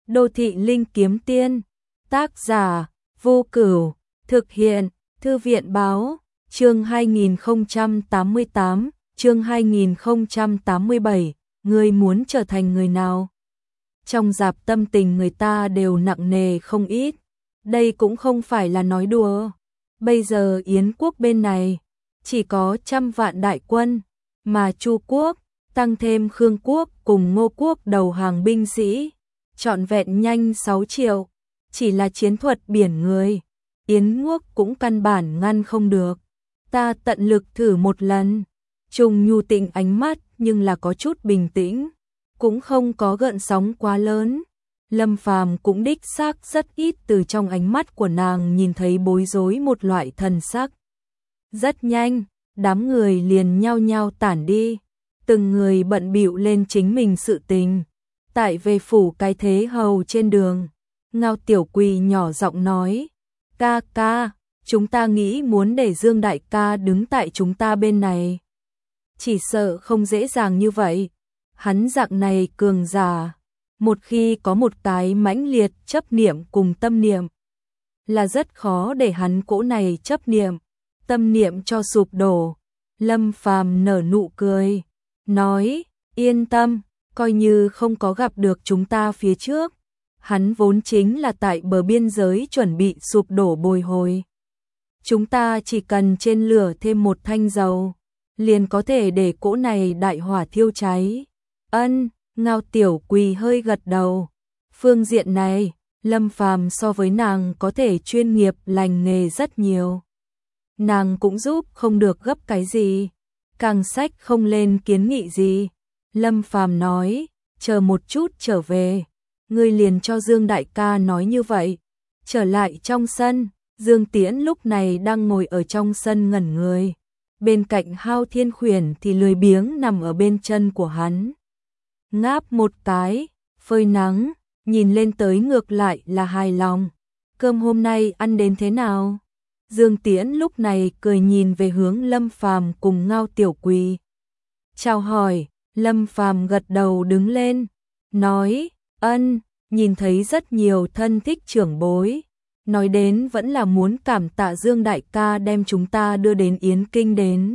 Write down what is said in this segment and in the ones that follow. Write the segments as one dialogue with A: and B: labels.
A: Đô thị linh kiếm tiên. Tác giả Vô Cửu. Thực hiện Thư viện báo. Chương 2088. Chương 2087. Ngươi muốn trở thành người nào? Trong dạp tâm tình người ta đều nặng nề không ít. Đây cũng không phải là nói đùa. Bây giờ Yến quốc bên này chỉ có 100 vạn đại quân, mà Chu quốc tăng thêm Khương quốc cùng Ngô quốc đầu hàng binh sĩ, trọn vẹn nhanh 6 triệu. Chỉ là chiến thuật biển người, Yến quốc cũng căn bản ngăn không được. Ta tận lực thử một lần. Trùng Nhu Tịnh ánh mắt nhưng là có chút bình tĩnh, cũng không có gợn sóng quá lớn. Lâm Phàm cũng đích xác rất ít từ trong ánh mắt của nàng nhìn thấy bối rối một loại thần sắc. Rất nhanh, đám người liền nhao nhao tản đi, từng người bận bịu lên chính mình sự tình. Tại về phủ cái thế hầu trên đường, Ngao Tiểu Quỳ nhỏ giọng nói: "Ca ca, chúng ta nghĩ muốn để Dương đại ca đứng tại chúng ta bên này. Chỉ sợ không dễ dàng như vậy. Hắn dạng này cường giả, một khi có một cái mãnh liệt chấp niệm cùng tâm niệm, là rất khó để hắn cỗ này chấp niệm, tâm niệm cho sụp đổ." Lâm Phàm nở nụ cười, nói: "Yên tâm, coi như không có gặp được chúng ta phía trước, hắn vốn chính là tại bờ biên giới chuẩn bị sụp đổ bồi hồi. Chúng ta chỉ cần trên lửa thêm một thanh dầu, liền có thể để cỗ này đại hỏa thiêu cháy." Ân. Ngao Tiểu Quỳ hơi gật đầu. Phương diện này, Lâm Phàm so với nàng có thể chuyên nghiệp lành nghề rất nhiều. Nàng cũng giúp không được gấp cái gì, càng sách không lên kiến nghị gì. Lâm Phàm nói: "Chờ một chút trở về, ngươi liền cho Dương đại ca nói như vậy." Trở lại trong sân, Dương Tiễn lúc này đang ngồi ở trong sân ngẩn người. Bên cạnh Hao Thiên Khuyển thì lười biếng nằm ở bên chân của hắn, ngáp một cái, phơi nắng, nhìn lên tới ngược lại là hài lòng. "Cơm hôm nay ăn đến thế nào?" Dương Tiễn lúc này cười nhìn về hướng Lâm Phàm cùng Ngao Tiểu Quỳ, chào hỏi. Lâm Phàm gật đầu đứng lên, nói: "Ân, nhìn thấy rất nhiều thân thích trưởng bối. Nói đến vẫn là muốn cảm tạ Dương đại ca đem chúng ta đưa đến Yến Kinh đến."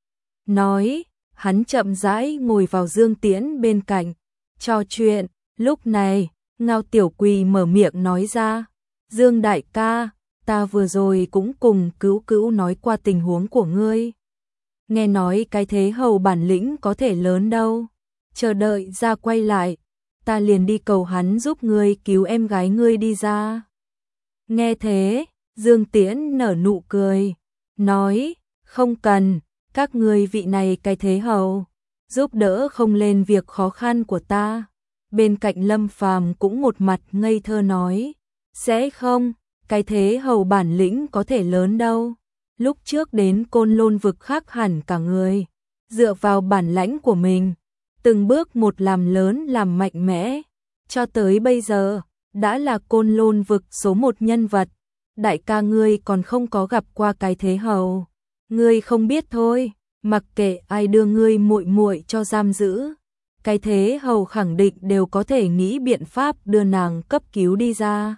A: Nói, hắn chậm rãi ngồi vào Dương Tiễn bên cạnh, trò chuyện. Lúc này, Ngao Tiểu Quỳ mở miệng nói ra: "Dương đại ca, ta vừa rồi cũng cùng Cữu Cữu nói qua tình huống của ngươi. Nghe nói cái thế hầu bản lĩnh có thể lớn đâu. Chờ đợi ra quay lại, ta liền đi cầu hắn giúp ngươi cứu em gái ngươi đi ra." Nghe thế, Dương Tiễn nở nụ cười, nói: "Không cần, các ngươi vị này cái thế hầu, giúp đỡ không lên việc khó khăn của ta." Bên cạnh Lâm Phàm cũng một mặt ngây thơ nói: "Sẽ không, cái thế hầu bản lĩnh có thể lớn đâu. Lúc trước đến Côn Lôn vực khác hẳn cả người, dựa vào bản lãnh của mình, từng bước một làm lớn làm mạnh mẽ, cho tới bây giờ đã là Côn Lôn vực số 1 nhân vật. Đại ca ngươi còn không có gặp qua cái thế hầu, ngươi không biết thôi. Mặc kệ ai đưa ngươi muội muội cho giam giữ, cái thế hầu khẳng định đều có thể nghĩ biện pháp đưa nàng cấp cứu đi ra."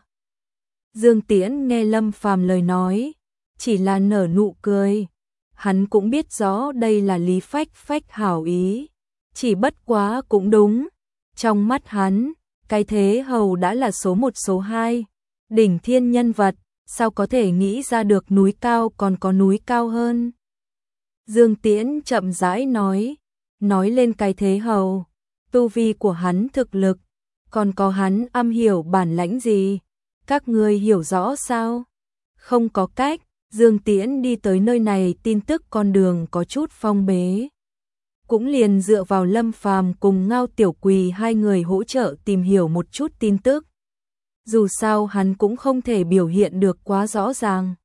A: Dương Tiễn nghe Lâm Phàm lời nói, chỉ là nở nụ cười. Hắn cũng biết rõ đây là Lý Phách Phách hảo ý, chỉ bất quá cũng đúng. Trong mắt hắn, cái thế hầu đã là số 1 số 2, đỉnh thiên nhân vật, sao có thể nghĩ ra được núi cao còn có núi cao hơn. Dương Tiễn chậm rãi nói lên cái thế hầu, tu vi của hắn thực lực, còn có hắn am hiểu bản lãnh gì, các ngươi hiểu rõ sao? Không có cách. Dương Tiễn đi tới nơi này tin tức con đường có chút phong bế, cũng liền dựa vào Lâm Phàm cùng Ngao Tiểu Quỳ hai người hỗ trợ tìm hiểu một chút tin tức. Dù sao hắn cũng không thể biểu hiện được quá rõ ràng,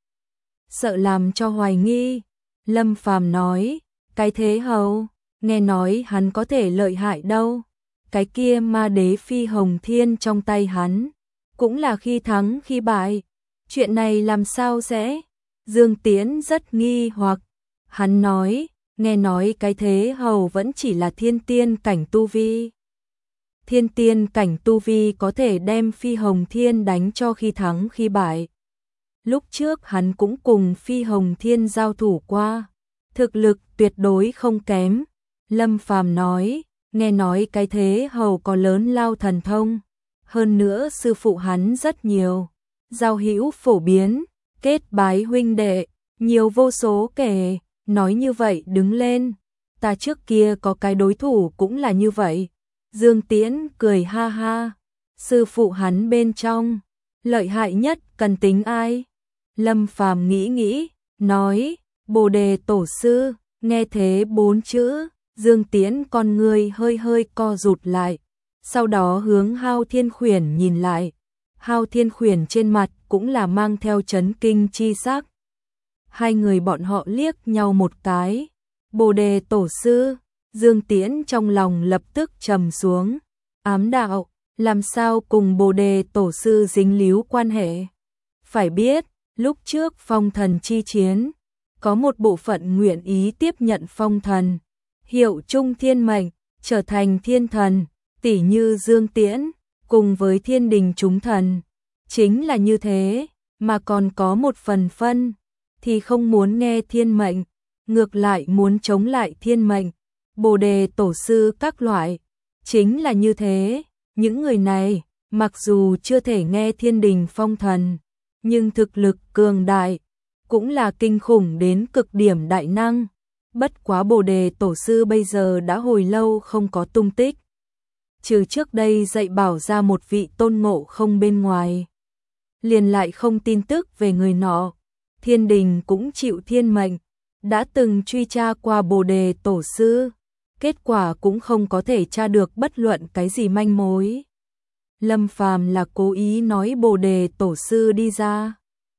A: sợ làm cho hoài nghi. Lâm Phàm nói: "Cái thế hầu, nghe nói hắn có thể lợi hại đâu. Cái kia ma đế phi hồng thiên trong tay hắn, cũng là khi thắng khi bại. Chuyện này làm sao sẽ?" Dương Tiễn rất nghi hoặc. Hắn nói: "Nghe nói cái thế hầu vẫn chỉ là thiên tiên cảnh tu vi. thiên tiên cảnh tu vi có thể đem Phi Hồng Thiên đánh cho khi thắng khi bại. Lúc trước hắn cũng cùng Phi Hồng Thiên giao thủ qua, thực lực tuyệt đối không kém. Lâm Phàm nói, nghe nói cái thế hầu có lớn lao thần thông, hơn nữa sư phụ hắn rất nhiều, giao hữu phổ biến, kết bái huynh đệ, nhiều vô số kể, nói như vậy đứng lên, ta trước kia có cái đối thủ cũng là như vậy. Dương Tiễn cười ha ha, sư phụ hắn bên trong, lợi hại nhất cần tính ai? Lâm Phàm nghĩ nghĩ, nói, Bồ Đề Tổ Sư. Nghe thế 4 chữ, Dương Tiễn con người hơi hơi co rụt lại, sau đó hướng Hao Thiên Khuyển nhìn lại. Hao Thiên Khuyển trên mặt cũng là mang theo chấn kinh chi sắc. Hai người bọn họ liếc nhau một cái. Bồ Đề Tổ Sư, Dương Tiễn trong lòng lập tức trầm xuống. Ám đạo, làm sao cùng Bồ Đề Tổ Sư dính líu quan hệ? Phải biết, lúc trước phong thần chi chiến, có một bộ phận nguyện ý tiếp nhận phong thần, hiệu trung thiên mệnh, trở thành thiên thần, tỷ như Dương Tiễn, cùng với thiên đình chúng thần. Chính là như thế, mà còn có một phần phân, thì không muốn nghe thiên mệnh, ngược lại muốn chống lại thiên mệnh, Bồ Đề Tổ Sư các loại. Chính là như thế, những người này, mặc dù chưa thể nghe thiên đình phong thần, nhưng thực lực cường đại, cũng là kinh khủng đến cực điểm đại năng. Bất quá Bồ Đề Tổ Sư bây giờ đã hồi lâu không có tung tích. Trừ trước đây dạy bảo ra một vị Tôn Ngộ Không bên ngoài, liền lại không tin tức về người nọ. Thiên đình cũng chịu thiên mệnh, đã từng truy tra qua Bồ Đề Tổ Sư, kết quả cũng không có thể tra được bất luận cái gì manh mối. Lâm Phàm là cố ý nói Bồ Đề Tổ Sư đi ra,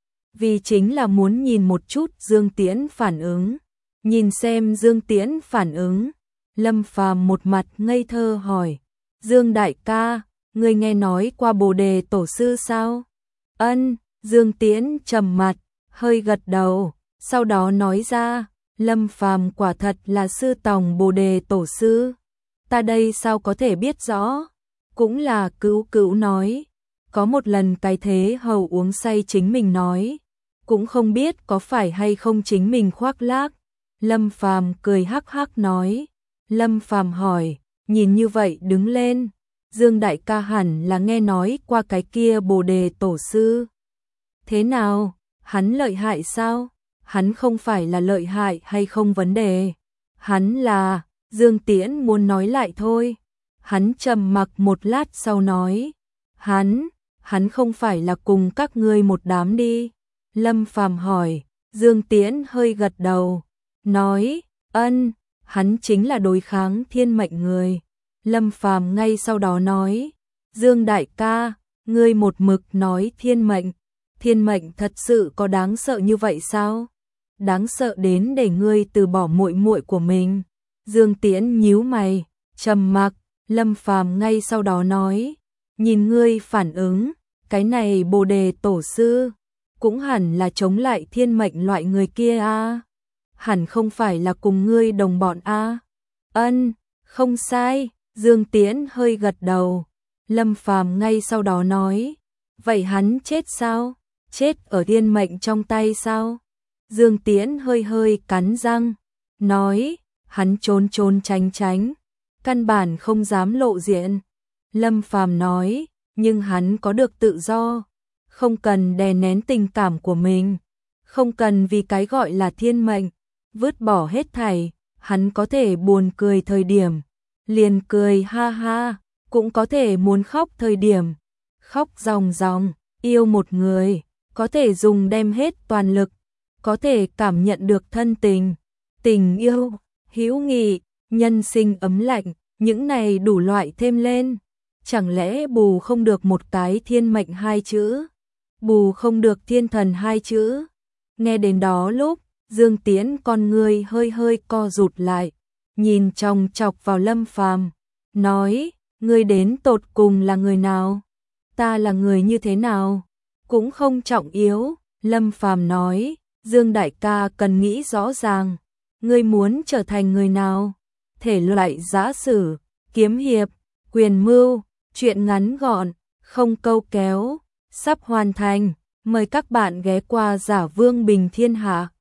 A: vì chính là muốn nhìn một chút Dương Tiễn phản ứng. Nhìn xem Dương Tiễn phản ứng, Lâm Phàm một mặt ngây thơ hỏi, Dương đại ca, ngươi nghe nói qua Bồ Đề Tổ Sư sao? Ân, Dương Tiễn trầm mặt, hơi gật đầu, sau đó nói ra, Lâm Phàm quả thật là sư tòng Bồ Đề Tổ Sư. Ta đây sao có thể biết rõ? Cũng là Cữu Cữu nói, có một lần cái thế hầu uống say chính mình nói, cũng không biết có phải hay không chính mình khoác lác. Lâm Phàm cười hắc hắc nói. Lâm Phàm hỏi, nhìn như vậy đứng lên, Dương đại ca hẳn là nghe nói qua cái kia Bồ Đề Tổ Sư. Thế nào, hắn lợi hại sao? Hắn không phải là lợi hại hay không vấn đề. Hắn là, Dương Tiễn muốn nói lại thôi. Hắn trầm mặc một lát sau nói, hắn không phải là cùng các ngươi một đám đi. Lâm Phàm hỏi, Dương Tiễn hơi gật đầu, nói, ân, hắn chính là đối kháng thiên mệnh người. Lâm Phàm ngay sau đó nói, Dương đại ca, ngươi một mực nói thiên mệnh thật sự có đáng sợ như vậy sao? Đáng sợ đến để ngươi từ bỏ muội muội của mình. Dương Tiễn nhíu mày, trầm mặc. Lâm Phàm ngay sau đó nói, nhìn ngươi phản ứng, cái này Bồ Đề Tổ Sư cũng hẳn là chống lại thiên mệnh loại người kia a, hẳn không phải là cùng ngươi đồng bọn a. Ân, không sai. Dương Tiễn hơi gật đầu. Lâm Phàm ngay sau đó nói, vậy hắn chết sao? Chết ở thiên mệnh trong tay sao? Dương Tiễn hơi hơi cắn răng, nói, hắn trốn tránh, căn bản không dám lộ diện. Lâm Phàm nói, nhưng hắn có được tự do, không cần đè nén tình cảm của mình, không cần vì cái gọi là thiên mệnh, vứt bỏ hết thảy. Hắn có thể buồn cười thời điểm, liền cười ha ha, cũng có thể muốn khóc thời điểm, khóc ròng ròng. Yêu một người, có thể dùng đem hết toàn lực, có thể cảm nhận được thân tình, tình yêu, hữu nghị, nhân sinh ấm lạnh, những này đủ loại thêm lên. Chẳng lẽ bù không được một cái thiên mệnh 2 chữ? Bù không được thiên thần 2 chữ? Nghe đến đó lúc, Dương Tiễn con người hơi hơi co rụt lại, nhìn chòng chọc vào Lâm Phàm, nói, ngươi đến tột cùng là người nào? Ta là người như thế nào? Cũng không trọng yếu. Lâm Phàm nói, Dương đại ca cần nghĩ rõ ràng, ngươi muốn trở thành người nào? Thể loại giã sử, kiếm hiệp, Quyền mưu, chuyện ngắn gọn, không câu kéo, sắp hoàn thành. Mời các bạn ghé qua Giả Vương Bình Thiên Hạ.